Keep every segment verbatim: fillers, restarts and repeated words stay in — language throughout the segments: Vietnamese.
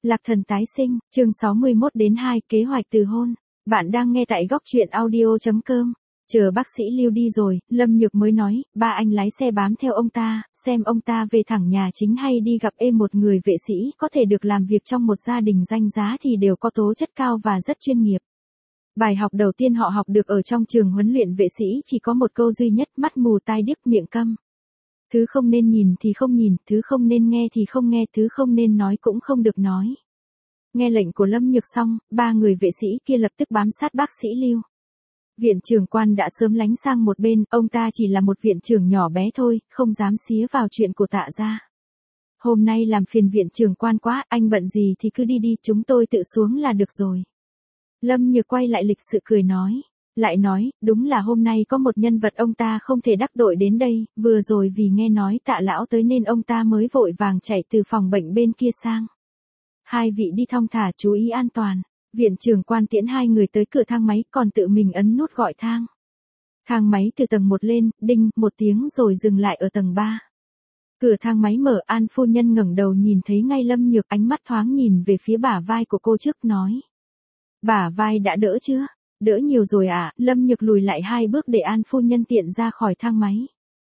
Lạc thần tái sinh, chương sáu mươi mốt đến hai, kế hoạch từ hôn. Bạn đang nghe tại góc truyện audio chấm com. Chờ bác sĩ Lưu đi rồi, Lâm Nhược mới nói, ba anh lái xe bám theo ông ta, xem ông ta về thẳng nhà chính hay đi gặp êm một người vệ sĩ có thể được làm việc trong một gia đình danh giá thì đều có tố chất cao và rất chuyên nghiệp. Bài học đầu tiên họ học được ở trong trường huấn luyện vệ sĩ chỉ có một câu duy nhất: mắt mù tai điếc miệng câm. Thứ không nên nhìn thì không nhìn, thứ không nên nghe thì không nghe, thứ không nên nói cũng không được nói. Nghe lệnh của Lâm Nhược xong, ba người vệ sĩ kia lập tức bám sát bác sĩ Lưu. Viện trưởng quan đã sớm lánh sang một bên, ông ta chỉ là một viện trưởng nhỏ bé thôi, không dám xía vào chuyện của Tạ gia. Hôm nay làm phiền viện trưởng quan quá, anh bận gì thì cứ đi đi, chúng tôi tự xuống là được rồi. Lâm Nhược quay lại lịch sự cười nói. Lại nói, đúng là hôm nay có một nhân vật ông ta không thể đắc tội đến đây, vừa rồi vì nghe nói Tạ lão tới nên ông ta mới vội vàng chạy từ phòng bệnh bên kia sang. Hai vị đi thong thả, chú ý an toàn. Viện trưởng quan tiễn hai người tới cửa thang máy, còn tự mình ấn nút gọi thang. Thang máy từ tầng một lên, đinh, một tiếng rồi dừng lại ở tầng ba. Cửa thang máy mở, An phu nhân ngẩng đầu nhìn thấy ngay Lâm Nhược, ánh mắt thoáng nhìn về phía bả vai của cô trước nói. Bả vai đã đỡ chưa? Đỡ nhiều rồi ạ. À? Lâm Nhược lùi lại hai bước để An phu nhân tiện ra khỏi thang máy.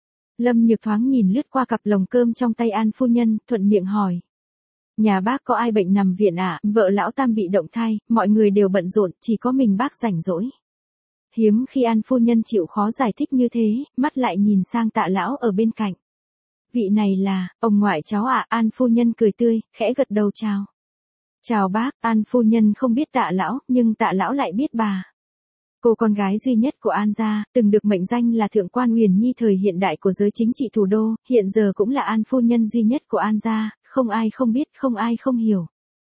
Lâm Nhược thoáng nhìn lướt qua cặp lồng cơm trong tay An phu nhân, thuận miệng hỏi. Nhà bác có ai bệnh nằm viện ạ? À? Vợ lão Tam bị động thai, mọi người đều bận rộn, chỉ có mình bác rảnh rỗi. Hiếm khi An phu nhân chịu khó giải thích như thế, mắt lại nhìn sang Tạ lão ở bên cạnh. Vị này là, ông ngoại cháu ạ. À? An phu nhân cười tươi, khẽ gật đầu chào. Chào bác. An phu nhân không biết Tạ lão, nhưng Tạ lão lại biết bà. Cô con gái duy nhất của An gia, từng được mệnh danh là thượng quan huyền nhi thời hiện đại của giới chính trị thủ đô, hiện giờ cũng là An phu nhân duy nhất của An gia, không ai không biết, không ai không hiểu.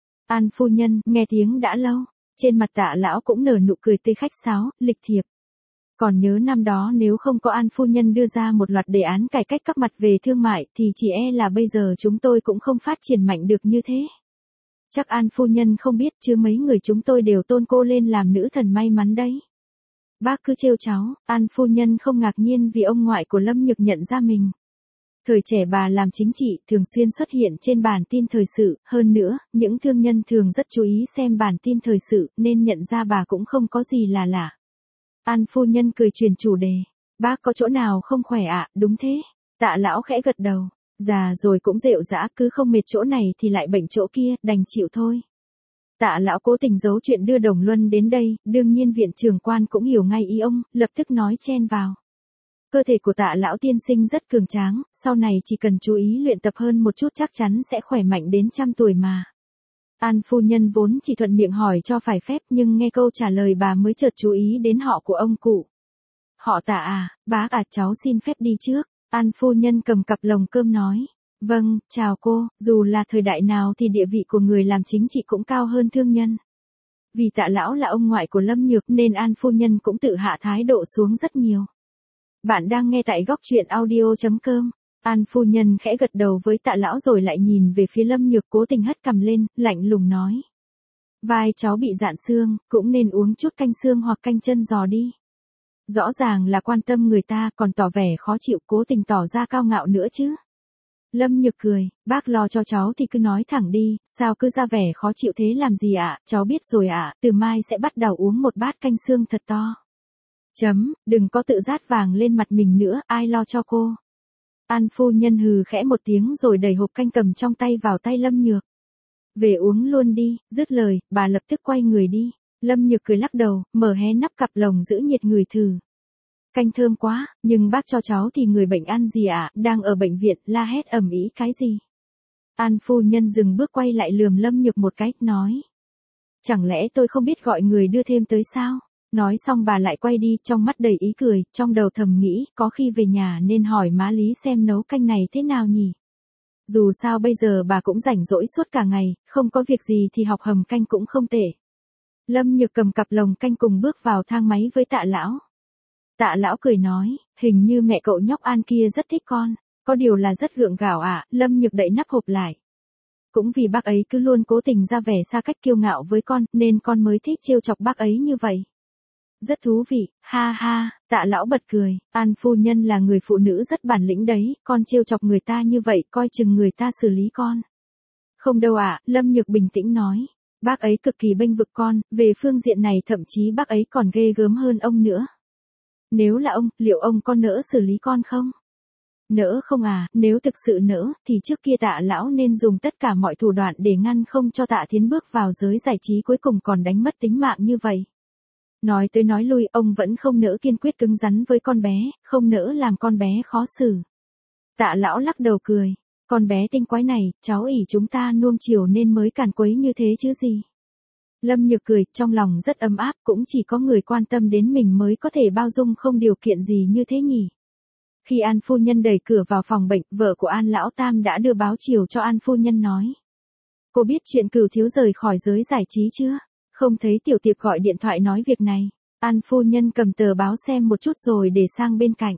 An phu nhân, nghe tiếng đã lâu, trên mặt Tạ lão cũng nở nụ cười tươi khách sáo, lịch thiệp. Còn nhớ năm đó nếu không có An phu nhân đưa ra một loạt đề án cải cách các mặt về thương mại thì chỉ e là bây giờ chúng tôi cũng không phát triển mạnh được như thế. Chắc An phu nhân không biết chứ mấy người chúng tôi đều tôn cô lên làm nữ thần may mắn đấy. Bác cứ trêu cháu. An phu nhân không ngạc nhiên vì ông ngoại của Lâm Nhược nhận ra mình. Thời trẻ bà làm chính trị, thường xuyên xuất hiện trên bản tin thời sự, hơn nữa, những thương nhân thường rất chú ý xem bản tin thời sự, nên nhận ra bà cũng không có gì là lạ. An phu nhân cười chuyển chủ đề. Bác có chỗ nào không khỏe ạ? À? Đúng thế. Tạ lão khẽ gật đầu. Già rồi cũng rệu rã, cứ không mệt chỗ này thì lại bệnh chỗ kia, đành chịu thôi. Tạ lão cố tình giấu chuyện đưa Đồng Luân đến đây, đương nhiên viện trưởng quan cũng hiểu ngay ý ông, lập tức nói chen vào. Cơ thể của Tạ lão tiên sinh rất cường tráng, sau này chỉ cần chú ý luyện tập hơn một chút chắc chắn sẽ khỏe mạnh đến trăm tuổi mà. An phu nhân vốn chỉ thuận miệng hỏi cho phải phép nhưng nghe câu trả lời bà mới chợt chú ý đến họ của ông cụ. Họ Tạ à, bác à, cháu xin phép đi trước. An phu nhân cầm cặp lồng cơm nói. Vâng, chào cô, dù là thời đại nào thì địa vị của người làm chính trị cũng cao hơn thương nhân. Vì Tạ lão là ông ngoại của Lâm Nhược nên An phu nhân cũng tự hạ thái độ xuống rất nhiều. Bạn đang nghe tại góc truyện audio chấm com. An phu nhân khẽ gật đầu với Tạ lão rồi lại nhìn về phía Lâm Nhược, cố tình hất cằm lên, lạnh lùng nói. Vai cháu bị rạn xương, cũng nên uống chút canh xương hoặc canh chân giò đi. Rõ ràng là quan tâm người ta còn tỏ vẻ khó chịu, cố tình tỏ ra cao ngạo nữa chứ. Lâm Nhược cười, bác lo cho cháu thì cứ nói thẳng đi, sao cứ ra vẻ khó chịu thế làm gì ạ? À? Cháu biết rồi ạ, à, từ mai sẽ bắt đầu uống một bát canh xương thật to. Chấm, đừng có tự rát vàng lên mặt mình nữa, ai lo cho cô. An phu nhân hừ khẽ một tiếng rồi đẩy hộp canh cầm trong tay vào tay Lâm Nhược. Về uống luôn đi, dứt lời, bà lập tức quay người đi. Lâm Nhược cười lắc đầu, mở hé nắp cặp lồng giữ nhiệt người thử. Canh thơm quá, nhưng bác cho cháu thì người bệnh ăn gì ạ? À? Đang ở bệnh viện, la hét ầm ĩ cái gì? An phu nhân dừng bước quay lại lườm Lâm Nhược một cái, nói. Chẳng lẽ tôi không biết gọi người đưa thêm tới sao? Nói xong bà lại quay đi, trong mắt đầy ý cười, trong đầu thầm nghĩ, có khi về nhà nên hỏi má Lý xem nấu canh này thế nào nhỉ? Dù sao bây giờ bà cũng rảnh rỗi suốt cả ngày, không có việc gì thì học hầm canh cũng không tệ. Lâm Nhược cầm cặp lồng canh cùng bước vào thang máy với Tạ lão. Tạ lão cười nói, hình như mẹ cậu nhóc An kia rất thích con, có điều là rất gượng gạo ạ. À? Lâm Nhược đậy nắp hộp lại. Cũng vì bác ấy cứ luôn cố tình ra vẻ xa cách kiêu ngạo với con, nên con mới thích trêu chọc bác ấy như vậy. Rất thú vị, ha ha. Tạ lão bật cười, An phu nhân là người phụ nữ rất bản lĩnh đấy, con trêu chọc người ta như vậy, coi chừng người ta xử lý con. Không đâu ạ, Lâm Nhược bình tĩnh nói. Bác ấy cực kỳ bênh vực con, về phương diện này thậm chí bác ấy còn ghê gớm hơn ông nữa. Nếu là ông, liệu ông có nỡ xử lý con không? Nỡ không à, nếu thực sự nỡ, thì trước kia Tạ lão nên dùng tất cả mọi thủ đoạn để ngăn không cho Tạ Thiến bước vào giới giải trí, cuối cùng còn đánh mất tính mạng như vậy. Nói tới nói lui, ông vẫn không nỡ kiên quyết cứng rắn với con bé, không nỡ làm con bé khó xử. Tạ lão lắc đầu cười. Con bé tinh quái này, cháu ỷ chúng ta nuông chiều nên mới càn quấy như thế chứ gì. Lâm Nhược cười, trong lòng rất ấm áp, cũng chỉ có người quan tâm đến mình mới có thể bao dung không điều kiện gì như thế nhỉ. Khi An phu nhân đẩy cửa vào phòng bệnh, vợ của An lão tam đã đưa báo chiều cho An phu nhân nói. Cô biết chuyện Cửu thiếu rời khỏi giới giải trí chưa? Không thấy Tiểu Tiệp gọi điện thoại nói việc này. An phu nhân cầm tờ báo xem một chút rồi để sang bên cạnh.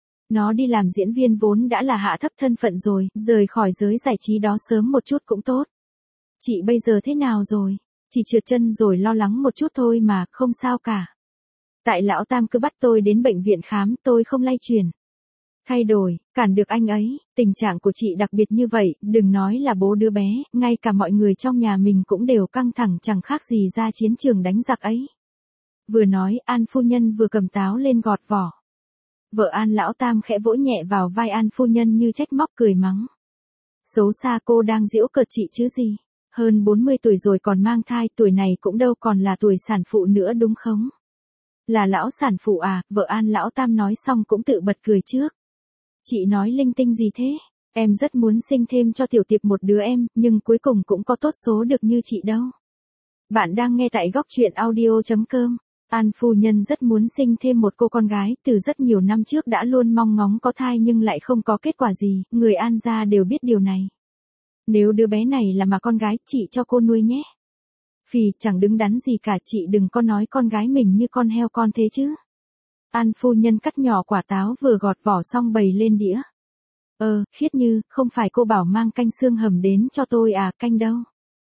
Nó đi làm diễn viên vốn đã là hạ thấp thân phận rồi, rời khỏi giới giải trí đó sớm một chút cũng tốt. Chị bây giờ thế nào rồi? Chỉ trượt chân rồi lo lắng một chút thôi mà, không sao cả. Tại lão tam cứ bắt tôi đến bệnh viện khám, tôi không lay chuyển. Thay đổi, cản được anh ấy, tình trạng của chị đặc biệt như vậy, đừng nói là bố đứa bé, ngay cả mọi người trong nhà mình cũng đều căng thẳng chẳng khác gì ra chiến trường đánh giặc ấy. Vừa nói, An phu nhân vừa cầm táo lên gọt vỏ. Vợ An lão tam khẽ vỗ nhẹ vào vai An phu nhân như trách móc cười mắng. Xấu xa, cô đang giễu cợt chị chứ gì. Hơn bốn mươi tuổi rồi còn mang thai, tuổi này cũng đâu còn là tuổi sản phụ nữa đúng không? Là lão sản phụ à, vợ An lão tam nói xong cũng tự bật cười trước. Chị nói linh tinh gì thế? Em rất muốn sinh thêm cho Tiểu Tiệp một đứa em, nhưng cuối cùng cũng có tốt số được như chị đâu. Bạn đang nghe tại góc truyện audio chấm com. An phu nhân rất muốn sinh thêm một cô con gái, từ rất nhiều năm trước đã luôn mong ngóng có thai nhưng lại không có kết quả gì, người An gia đều biết điều này. Nếu đứa bé này là mà con gái, chị cho cô nuôi nhé. Phì, chẳng đứng đắn gì cả, chị đừng có nói con gái mình như con heo con thế chứ. An phu nhân cắt nhỏ quả táo vừa gọt vỏ xong bày lên đĩa. Ờ, Khiết Như, không phải cô bảo mang canh xương hầm đến cho tôi à, canh đâu.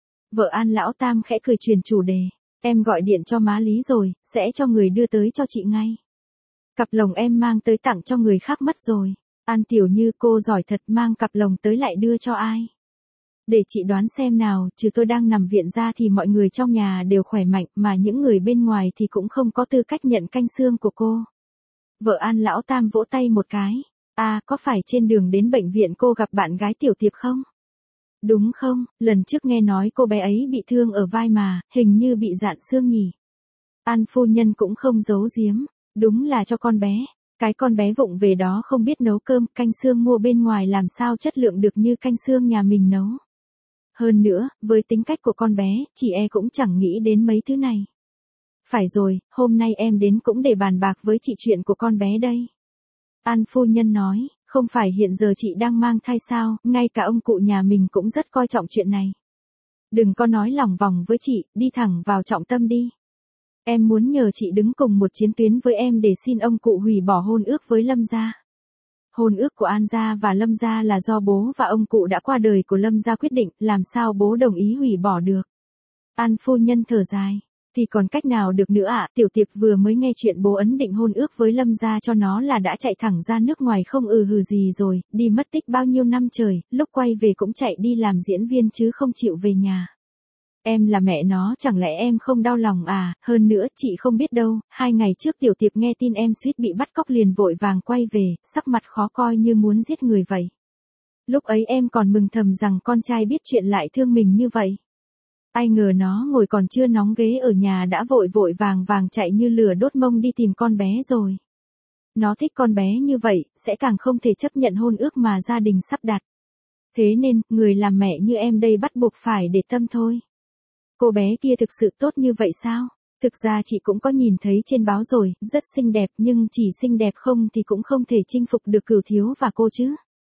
Vợ An lão tam khẽ cười truyền chủ đề. Em gọi điện cho má Lý rồi, sẽ cho người đưa tới cho chị ngay. Cặp lồng em mang tới tặng cho người khác mất rồi. An Tiểu Như, cô giỏi thật, mang cặp lồng tới lại đưa cho ai? Để chị đoán xem nào, trừ tôi đang nằm viện ra thì mọi người trong nhà đều khỏe mạnh, mà những người bên ngoài thì cũng không có tư cách nhận canh xương của cô. Vợ An lão tam vỗ tay một cái. À, có phải trên đường đến bệnh viện cô gặp bạn gái Tiểu Tiệp không? Đúng không, lần trước nghe nói cô bé ấy bị thương ở vai mà, hình như bị rạn xương nhỉ. An phu nhân cũng không giấu giếm, đúng là cho con bé. Cái con bé vụng về đó không biết nấu cơm, canh xương mua bên ngoài làm sao chất lượng được như canh xương nhà mình nấu. Hơn nữa, với tính cách của con bé, chị e cũng chẳng nghĩ đến mấy thứ này. Phải rồi, hôm nay em đến cũng để bàn bạc với chị chuyện của con bé đây. An phu nhân nói, không phải hiện giờ chị đang mang thai sao, ngay cả ông cụ nhà mình cũng rất coi trọng chuyện này. Đừng có nói lòng vòng với chị, đi thẳng vào trọng tâm đi. Em muốn nhờ chị đứng cùng một chiến tuyến với em để xin ông cụ hủy bỏ hôn ước với Lâm gia. Hôn ước của An gia và Lâm gia là do bố và ông cụ đã qua đời của Lâm gia quyết định, làm sao bố đồng ý hủy bỏ được. An phu nhân thở dài. Thì còn cách nào được nữa ạ, à? Tiểu Tiệp vừa mới nghe chuyện bố ấn định hôn ước với Lâm gia cho nó là đã chạy thẳng ra nước ngoài không ừ hừ gì rồi, đi mất tích bao nhiêu năm trời, lúc quay về cũng chạy đi làm diễn viên chứ không chịu về nhà. Em là mẹ nó, chẳng lẽ em không đau lòng à, hơn nữa chị không biết đâu, hai ngày trước Tiểu Tiệp nghe tin em suýt bị bắt cóc liền vội vàng quay về, sắc mặt khó coi như muốn giết người vậy. Lúc ấy em còn mừng thầm rằng con trai biết chuyện lại thương mình như vậy. Ai ngờ nó ngồi còn chưa nóng ghế ở nhà đã vội vội vàng vàng chạy như lửa đốt mông đi tìm con bé rồi. Nó thích con bé như vậy, sẽ càng không thể chấp nhận hôn ước mà gia đình sắp đặt. Thế nên, người làm mẹ như em đây bắt buộc phải để tâm thôi. Cô bé kia thực sự tốt như vậy sao? Thực ra chị cũng có nhìn thấy trên báo rồi, rất xinh đẹp nhưng chỉ xinh đẹp không thì cũng không thể chinh phục được Cửu thiếu và cô chứ.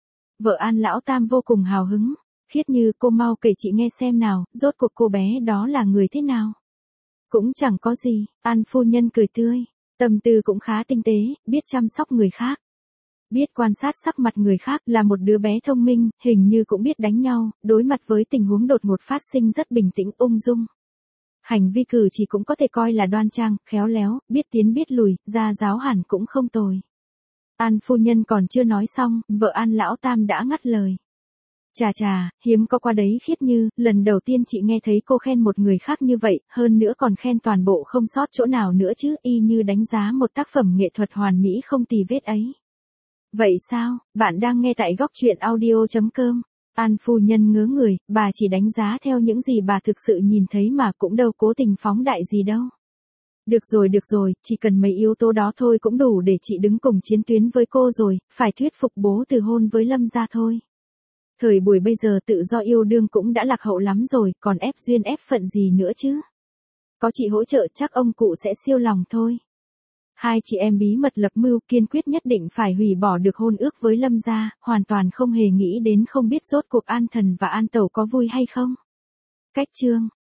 Vợ An lão tam vô cùng hào hứng. Khiết Như, cô mau kể chị nghe xem nào, rốt cuộc cô bé đó là người thế nào? Cũng chẳng có gì, An phu nhân cười tươi, tâm tư cũng khá tinh tế, biết chăm sóc người khác. Biết quan sát sắc mặt người khác, là một đứa bé thông minh, hình như cũng biết đánh nhau, đối mặt với tình huống đột ngột phát sinh rất bình tĩnh ung dung. Hành vi cử chỉ cũng có thể coi là đoan trang, khéo léo, biết tiến biết lùi, gia giáo hẳn cũng không tồi. An phu nhân còn chưa nói xong, vợ An lão tam đã ngắt lời. Chà chà, hiếm có qua đấy Khiết Như, lần đầu tiên chị nghe thấy cô khen một người khác như vậy, hơn nữa còn khen toàn bộ không sót chỗ nào nữa chứ, y như đánh giá một tác phẩm nghệ thuật hoàn mỹ không tì vết ấy. Vậy sao, bạn đang nghe tại góc truyện audio.com. An phu nhân ngớ người, bà chỉ đánh giá theo những gì bà thực sự nhìn thấy mà cũng đâu cố tình phóng đại gì đâu. Được rồi được rồi, chỉ cần mấy yếu tố đó thôi cũng đủ để chị đứng cùng chiến tuyến với cô rồi, phải thuyết phục bố từ hôn với Lâm gia thôi. Thời buổi bây giờ tự do yêu đương cũng đã lạc hậu lắm rồi, còn ép duyên ép phận gì nữa chứ. Có chị hỗ trợ chắc ông cụ sẽ siêu lòng thôi. Hai chị em bí mật lập mưu kiên quyết nhất định phải hủy bỏ được hôn ước với Lâm gia, hoàn toàn không hề nghĩ đến không biết rốt cuộc An Thần và An Tẩu có vui hay không. Cách chương